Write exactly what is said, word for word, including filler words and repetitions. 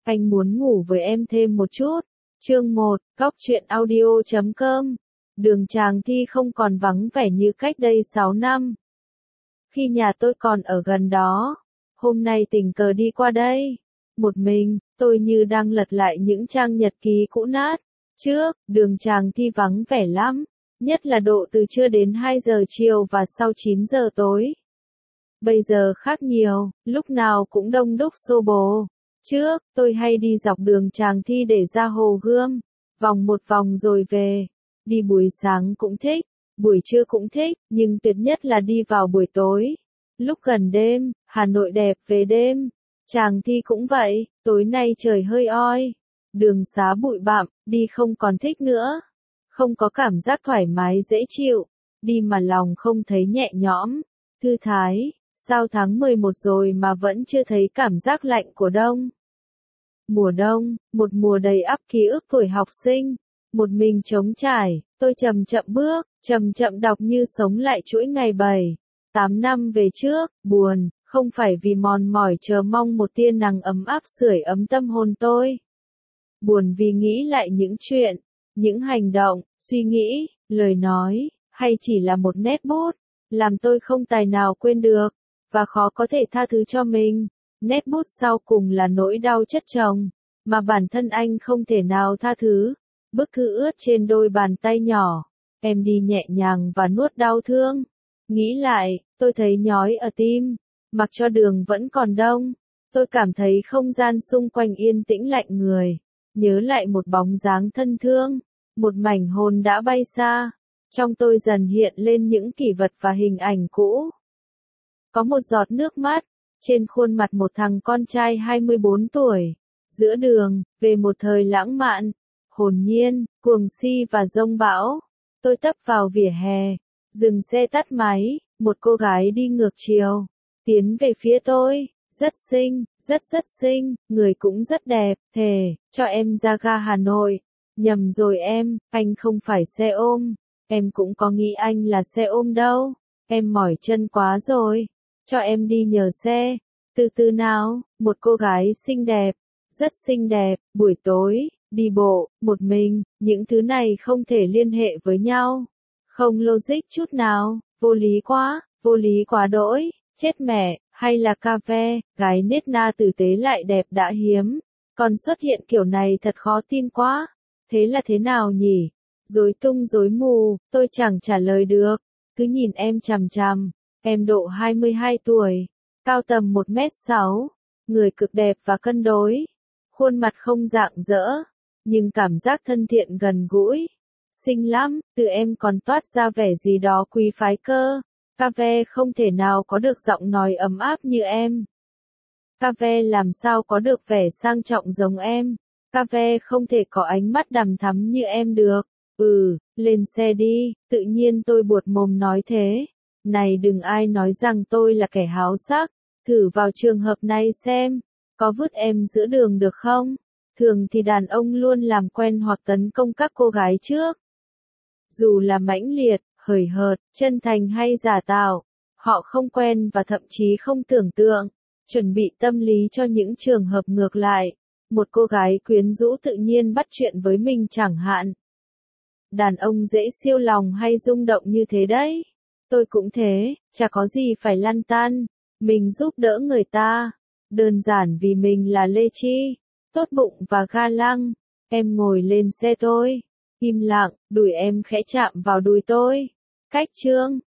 anh muốn ngủ với em thêm một chút. Chương một, Góc truyện audio chấm com. Đường Tràng Thi không còn vắng vẻ như cách đây sáu năm. Khi nhà tôi còn ở gần đó, hôm nay tình cờ đi qua đây. Một mình, tôi như đang lật lại những trang nhật ký cũ nát. Trước, đường Tràng Thi vắng vẻ lắm, nhất là độ từ trưa đến hai giờ chiều và sau chín giờ tối. Bây giờ khác nhiều, lúc nào cũng đông đúc xô bồ. Trước, tôi hay đi dọc đường Tràng Thi để ra Hồ Gươm, vòng một vòng rồi về. Đi buổi sáng cũng thích, buổi trưa cũng thích, nhưng tuyệt nhất là đi vào buổi tối. Lúc gần đêm, Hà Nội đẹp về đêm. Tràng Thi cũng vậy, tối nay trời hơi oi. Đường xá bụi bặm, đi không còn thích nữa. Không có cảm giác thoải mái dễ chịu. Đi mà lòng không thấy nhẹ nhõm, thư thái. Sao tháng mười một rồi mà vẫn chưa thấy cảm giác lạnh của đông? Mùa đông, một mùa đầy ắp ký ức tuổi học sinh. Một mình trống trải, tôi chậm chậm bước, chậm chậm đọc như sống lại chuỗi ngày bảy, tám năm về trước, buồn, không phải vì mòn mỏi chờ mong một tia nắng ấm áp sưởi ấm tâm hồn tôi. Buồn vì nghĩ lại những chuyện, những hành động, suy nghĩ, lời nói, hay chỉ là một nét bút, làm tôi không tài nào quên được, và khó có thể tha thứ cho mình. Nét bút sau cùng là nỗi đau chất chồng, mà bản thân anh không thể nào tha thứ. Bức thư ướt trên đôi bàn tay nhỏ, em đi nhẹ nhàng và nuốt đau thương. Nghĩ lại, tôi thấy nhói ở tim, mặc cho đường vẫn còn đông. Tôi cảm thấy không gian xung quanh yên tĩnh lạnh người, nhớ lại một bóng dáng thân thương, một mảnh hồn đã bay xa. Trong tôi dần hiện lên những kỷ vật và hình ảnh cũ. Có một giọt nước mắt, trên khuôn mặt một thằng con trai hai mươi bốn tuổi, giữa đường, về một thời lãng mạn, hồn nhiên, cuồng si và giông bão. Tôi tấp vào vỉa hè, dừng xe tắt máy, một cô gái đi ngược chiều, tiến về phía tôi, rất xinh, rất rất xinh, người cũng rất đẹp, thề, cho em ra ga Hà Nội. Nhầm rồi em, anh không phải xe ôm, em cũng có nghĩ anh là xe ôm đâu, em mỏi chân quá rồi, cho em đi nhờ xe, từ từ nào, một cô gái xinh đẹp, rất xinh đẹp, buổi tối, đi bộ, một mình, những thứ này không thể liên hệ với nhau, không logic chút nào, vô lý quá, vô lý quá đỗi, chết mẹ, hay là cà phê, gái nết na tử tế lại đẹp đã hiếm, còn xuất hiện kiểu này thật khó tin quá, thế là thế nào nhỉ? Rối tung rối mù, tôi chẳng trả lời được, cứ nhìn em chằm chằm, em độ hai mươi hai tuổi, cao tầm một mét sáu, người cực đẹp và cân đối, khuôn mặt không rạng rỡ, nhưng cảm giác thân thiện gần gũi, xinh lắm, từ em còn toát ra vẻ gì đó quý phái cơ. Cà phê không thể nào có được giọng nói ấm áp như em. Cà phê làm sao có được vẻ sang trọng giống em. Cà phê không thể có ánh mắt đằm thắm như em được. Ừ, lên xe đi, tự nhiên tôi buột mồm nói thế. Này đừng ai nói rằng tôi là kẻ háo sắc, thử vào trường hợp này xem, có vứt em giữa đường được không? Thường thì đàn ông luôn làm quen hoặc tấn công các cô gái trước. Dù là mãnh liệt, hời hợt, chân thành hay giả tạo, họ không quen và thậm chí không tưởng tượng, chuẩn bị tâm lý cho những trường hợp ngược lại. Một cô gái quyến rũ tự nhiên bắt chuyện với mình chẳng hạn. Đàn ông dễ siêu lòng hay rung động như thế đấy. Tôi cũng thế, chả có gì phải lăn tăn. Mình giúp đỡ người ta. Đơn giản vì mình là Lê Chi, tốt bụng và ga lăng. Em ngồi lên xe tôi. Im lặng, đùi em khẽ chạm vào đùi tôi. Cách chương,